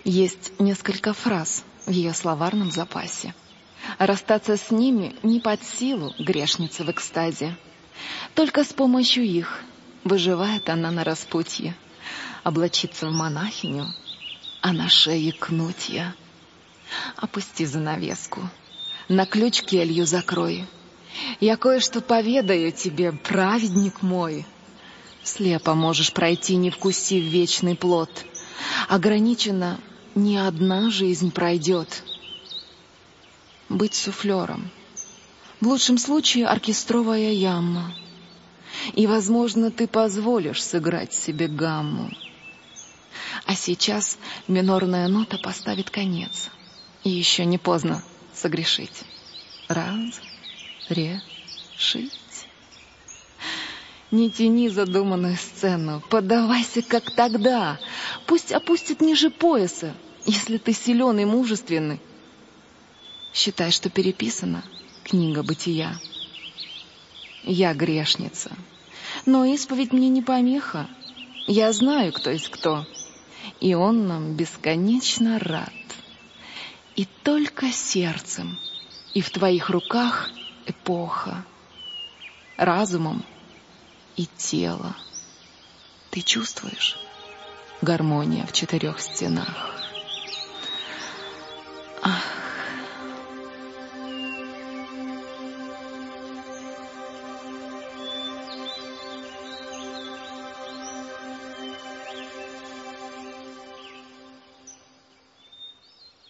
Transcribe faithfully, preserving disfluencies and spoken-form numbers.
Есть несколько фраз в ее словарном запасе. Расстаться с ними не под силу грешницы в экстазе. Только с помощью их выживает она на распутье. Облачиться в монахиню, а на шее кнутья. Опусти занавеску, на ключ келью закрой. Я кое-что поведаю тебе, праведник мой. Слепо можешь пройти, не вкусив вечный плод. Ограниченно не одна жизнь пройдет. Быть суфлером. В лучшем случае оркестровая яма. И, возможно, ты позволишь сыграть себе гамму. А сейчас минорная нота поставит конец. И еще не поздно согрешить. Раз, решить. Не тяни задуманную сцену, поддавайся, как тогда. Пусть опустит ниже пояса, если ты силен и мужественный. Считай, что переписана книга бытия. Я грешница, но исповедь мне не помеха. Я знаю, кто есть кто, и он нам бесконечно рад. И только сердцем, и в твоих руках эпоха, разумом и тело. Ты чувствуешь? Гармония в четырех стенах.